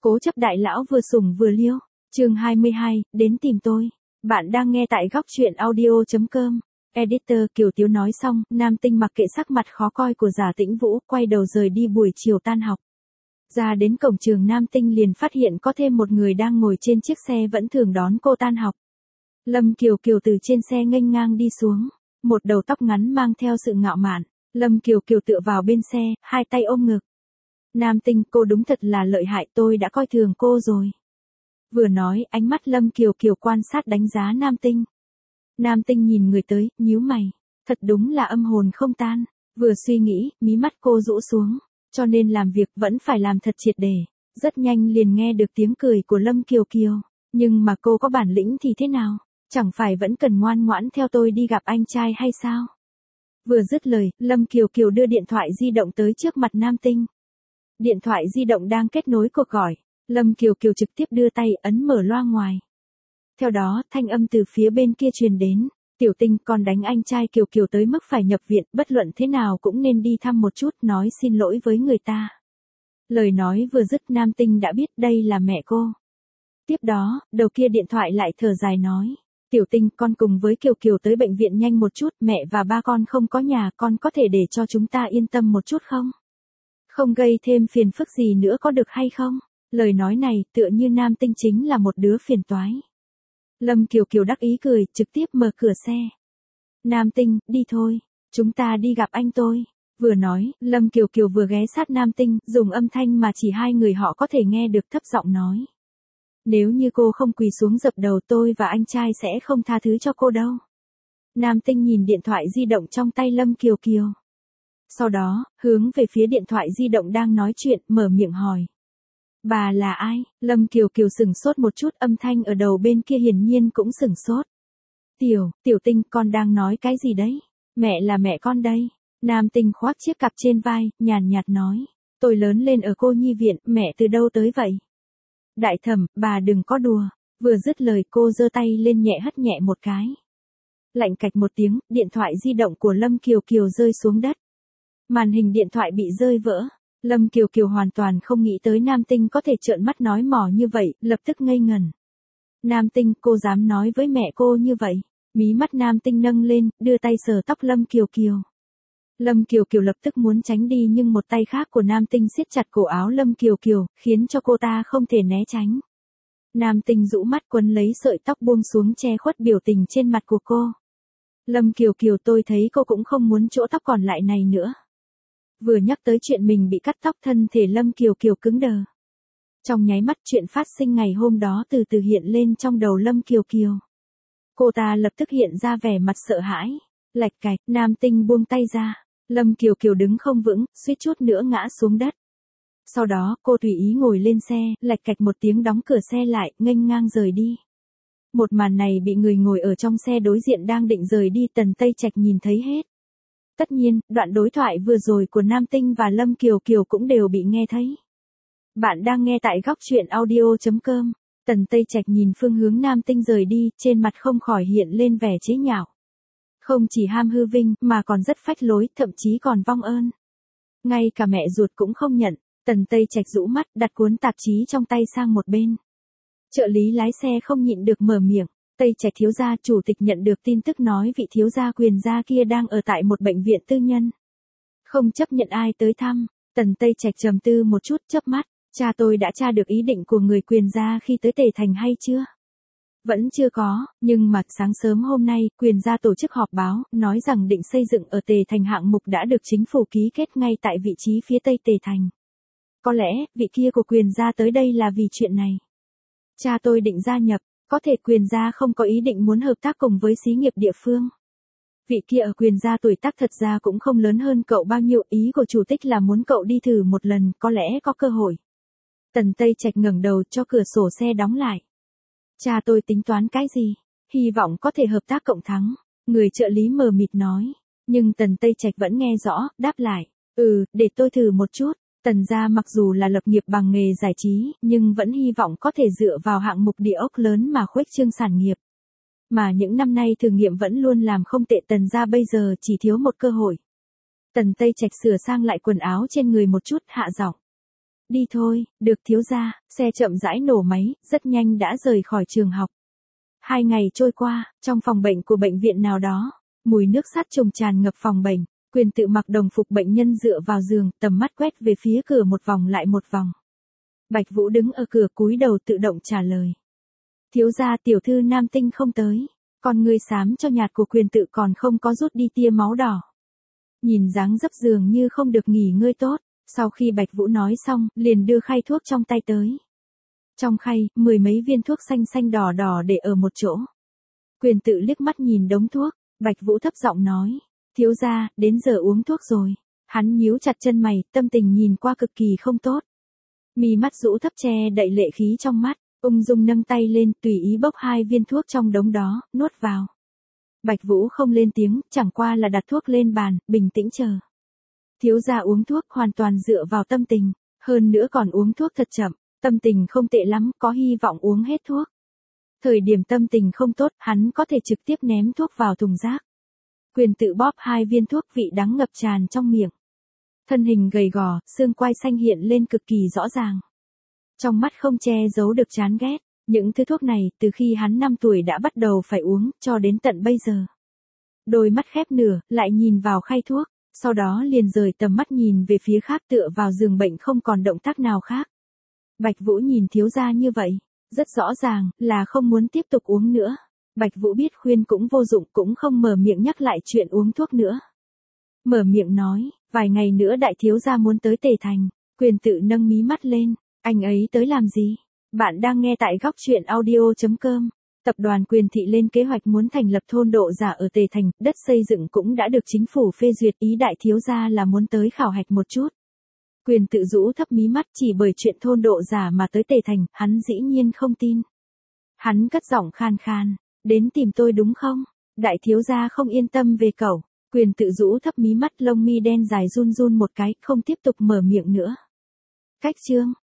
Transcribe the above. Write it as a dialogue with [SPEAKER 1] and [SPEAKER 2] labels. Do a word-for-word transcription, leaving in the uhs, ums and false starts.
[SPEAKER 1] Cố chấp đại lão vừa sủng vừa liêu. Chương hai mươi hai, đến tìm tôi. Bạn đang nghe tại góc truyện audio chấm com. Editor Kiều Tiếu nói xong, Nam Tinh mặc kệ sắc mặt khó coi của Giả Tĩnh Vũ, quay đầu rời đi buổi chiều tan học. Ra đến cổng trường, Nam Tinh liền phát hiện có thêm một người đang ngồi trên chiếc xe vẫn thường đón cô tan học. Lâm Kiều Kiều từ trên xe nghênh ngang đi xuống, một đầu tóc ngắn mang theo sự ngạo mạn. Lâm Kiều Kiều tựa vào bên xe, hai tay ôm ngực. Nam Tinh, cô đúng thật là lợi hại, tôi đã coi thường cô rồi. Vừa nói, ánh mắt Lâm Kiều Kiều quan sát đánh giá Nam Tinh. Nam Tinh nhìn người tới, nhíu mày. Thật đúng là âm hồn không tan. Vừa suy nghĩ, mí mắt cô rũ xuống. Cho nên làm việc vẫn phải làm thật triệt để. Rất nhanh liền nghe được tiếng cười của Lâm Kiều Kiều. Nhưng mà cô có bản lĩnh thì thế nào? Chẳng phải vẫn cần ngoan ngoãn theo tôi đi gặp anh trai hay sao? Vừa dứt lời, Lâm Kiều Kiều đưa điện thoại di động tới trước mặt Nam Tinh. Điện thoại di động đang kết nối cuộc gọi. Lâm Kiều Kiều trực tiếp đưa tay ấn mở loa ngoài. Theo đó, thanh âm từ phía bên kia truyền đến. Tiểu Tinh, con đánh anh trai Kiều Kiều tới mức phải nhập viện, bất luận thế nào cũng nên đi thăm một chút, nói xin lỗi với người ta. Lời nói vừa dứt, Nam Tinh đã biết đây là mẹ cô. Tiếp đó, đầu kia điện thoại lại thở dài nói. Tiểu Tinh, con cùng với Kiều Kiều tới bệnh viện nhanh một chút, mẹ và ba con không có nhà, con có thể để cho chúng ta yên tâm một chút không? Không gây thêm phiền phức gì nữa có được hay không? Lời nói này tựa như Nam Tinh chính là một đứa phiền toái. Lâm Kiều Kiều đắc ý cười, trực tiếp mở cửa xe. Nam Tinh, đi thôi, chúng ta đi gặp anh tôi. Vừa nói, Lâm Kiều Kiều vừa ghé sát Nam Tinh, dùng âm thanh mà chỉ hai người họ có thể nghe được thấp giọng nói. Nếu như cô không quỳ xuống dập đầu, tôi và anh trai sẽ không tha thứ cho cô đâu. Nam Tinh nhìn điện thoại di động trong tay Lâm Kiều Kiều. Sau đó, hướng về phía điện thoại di động đang nói chuyện, mở miệng hỏi. Bà là ai? Lâm Kiều Kiều sửng sốt một chút, âm thanh ở đầu bên kia hiển nhiên cũng sửng sốt. Tiểu, Tiểu Tinh, con đang nói cái gì đấy? Mẹ là mẹ con đây. Nam Tinh khoác chiếc cặp trên vai, nhàn nhạt nói. Tôi lớn lên ở cô nhi viện, mẹ từ đâu tới vậy? Đại thẩm, bà đừng có đùa. Vừa dứt lời, cô giơ tay lên nhẹ hất nhẹ một cái. Lạnh cạch một tiếng, điện thoại di động của Lâm Kiều Kiều rơi xuống đất. Màn hình điện thoại bị rơi vỡ. Lâm Kiều Kiều hoàn toàn không nghĩ tới Nam Tinh có thể trợn mắt nói mỏ như vậy, lập tức ngây ngẩn. Nam Tinh, cô dám nói với mẹ cô như vậy? Mí mắt Nam Tinh nâng lên, đưa tay sờ tóc Lâm Kiều Kiều. Lâm Kiều Kiều lập tức muốn tránh đi, nhưng một tay khác của Nam Tinh siết chặt cổ áo Lâm Kiều Kiều, khiến cho cô ta không thể né tránh. Nam Tinh rũ mắt quấn lấy sợi tóc buông xuống che khuất biểu tình trên mặt của cô. Lâm Kiều Kiều, tôi thấy cô cũng không muốn chỗ tóc còn lại này nữa. Vừa nhắc tới chuyện mình bị cắt tóc, thân thể Lâm Kiều Kiều cứng đờ. Trong nháy mắt, chuyện phát sinh ngày hôm đó từ từ hiện lên trong đầu Lâm Kiều Kiều. Cô ta lập tức hiện ra vẻ mặt sợ hãi. Lạch cạch, Nam Tinh buông tay ra. Lâm Kiều Kiều đứng không vững, suýt chút nữa ngã xuống đất. Sau đó, cô tùy ý ngồi lên xe, lạch cạch một tiếng đóng cửa xe lại, nghênh ngang rời đi. Một màn này bị người ngồi ở trong xe đối diện đang định rời đi Tần Tây Trạch nhìn thấy hết. Tất nhiên, đoạn đối thoại vừa rồi của Nam Tinh và Lâm Kiều Kiều cũng đều bị nghe thấy. Bạn đang nghe tại góc truyện audio chấm com. Tần Tây Trạch nhìn phương hướng Nam Tinh rời đi, trên mặt không khỏi hiện lên vẻ chế nhạo. Không chỉ ham hư vinh, mà còn rất phách lối, thậm chí còn vong ơn. Ngay cả mẹ ruột cũng không nhận. Tần Tây Trạch rũ mắt, đặt cuốn tạp chí trong tay sang một bên. Trợ lý lái xe không nhịn được mở miệng. Tây Trạch thiếu gia, chủ tịch nhận được tin tức nói vị thiếu gia Quyền gia kia đang ở tại một bệnh viện tư nhân. Không chấp nhận ai tới thăm. Tần Tây Trạch trầm tư một chút, chớp mắt. Cha tôi đã tra được ý định của người Quyền gia khi tới Tề Thành hay chưa? Vẫn chưa có, nhưng mà sáng sớm hôm nay, Quyền gia tổ chức họp báo, nói rằng định xây dựng ở Tề Thành hạng mục đã được chính phủ ký kết ngay tại vị trí phía tây Tề Thành. Có lẽ, vị kia của Quyền gia tới đây là vì chuyện này. Cha tôi định gia nhập, có thể Quyền gia không có ý định muốn hợp tác cùng với xí nghiệp địa phương. Vị kia ở Quyền gia tuổi tác thật ra cũng không lớn hơn cậu bao nhiêu, ý của chủ tịch là muốn cậu đi thử một lần, có lẽ có cơ hội. Tần Tây Trạch ngẩng đầu cho cửa sổ xe đóng lại. Cha tôi tính toán cái gì? Hy vọng có thể hợp tác cộng thắng. Người trợ lý mờ mịt nói. Nhưng Tần Tây Trạch vẫn nghe rõ, đáp lại. Ừ, để tôi thử một chút. Tần gia mặc dù là lập nghiệp bằng nghề giải trí, nhưng vẫn hy vọng có thể dựa vào hạng mục địa ốc lớn mà khuếch trương sản nghiệp. Mà những năm nay thử nghiệm vẫn luôn làm không tệ, Tần gia bây giờ chỉ thiếu một cơ hội. Tần Tây Trạch sửa sang lại quần áo trên người một chút, hạ giọng. Đi thôi, được thiếu gia, xe chậm rãi nổ máy, rất nhanh đã rời khỏi trường học. Hai ngày trôi qua, trong phòng bệnh của bệnh viện nào đó, mùi nước sắt trùng tràn ngập phòng bệnh, Quyền tự mặc đồng phục bệnh nhân dựa vào giường, tầm mắt quét về phía cửa một vòng lại một vòng. Bạch Vũ đứng ở cửa cúi đầu tự động trả lời. Thiếu gia tiểu thư Nam Tinh không tới, con ngươi xám cho nhạt của Quyền tự còn không có rút đi tia máu đỏ. Nhìn dáng dấp dường như không được nghỉ ngơi tốt, sau khi Bạch Vũ nói xong, liền đưa khay thuốc trong tay tới. Trong khay, mười mấy viên thuốc xanh xanh đỏ đỏ để ở một chỗ. Quyền tự liếc mắt nhìn đống thuốc, Bạch Vũ thấp giọng nói, thiếu gia, đến giờ uống thuốc rồi. Hắn nhíu chặt chân mày, tâm tình nhìn qua cực kỳ không tốt. Mi mắt rũ thấp che đậy lệ khí trong mắt, ung dung nâng tay lên, tùy ý bốc hai viên thuốc trong đống đó, nuốt vào. Bạch Vũ không lên tiếng, chẳng qua là đặt thuốc lên bàn, bình tĩnh chờ. Thiếu gia uống thuốc hoàn toàn dựa vào tâm tình, hơn nữa còn uống thuốc thật chậm, tâm tình không tệ lắm, có hy vọng uống hết thuốc. Thời điểm tâm tình không tốt, hắn có thể trực tiếp ném thuốc vào thùng rác. Quyền tự bóp hai viên thuốc, vị đắng ngập tràn trong miệng. Thân hình gầy gò, xương quai xanh hiện lên cực kỳ rõ ràng. Trong mắt không che giấu được chán ghét, những thứ thuốc này từ khi hắn năm tuổi đã bắt đầu phải uống, cho đến tận bây giờ. Đôi mắt khép nửa, lại nhìn vào khay thuốc, sau đó liền rời tầm mắt nhìn về phía khác tựa vào giường bệnh không còn động tác nào khác. Bạch Vũ nhìn thiếu gia như vậy, rất rõ ràng là không muốn tiếp tục uống nữa. Bạch Vũ biết khuyên cũng vô dụng, cũng không mở miệng nhắc lại chuyện uống thuốc nữa. Mở miệng nói, vài ngày nữa đại thiếu gia muốn tới Tề Thành. Quyền tự nâng mí mắt lên, anh ấy tới làm gì? Bạn đang nghe tại góc truyện audio chấm com. Tập đoàn Quyền thị lên kế hoạch muốn thành lập thôn độ giả ở Tề Thành, đất xây dựng cũng đã được chính phủ phê duyệt, ý đại thiếu gia là muốn tới khảo hạch một chút. Quyền tự rũ thấp mí mắt, chỉ bởi chuyện thôn độ giả mà tới Tề Thành, hắn dĩ nhiên không tin. Hắn cất giọng khan khan, đến tìm tôi đúng không? Đại thiếu gia không yên tâm về cậu. Quyền tự rũ thấp mí mắt, lông mi đen dài run run một cái, không tiếp tục mở miệng nữa. Cách chương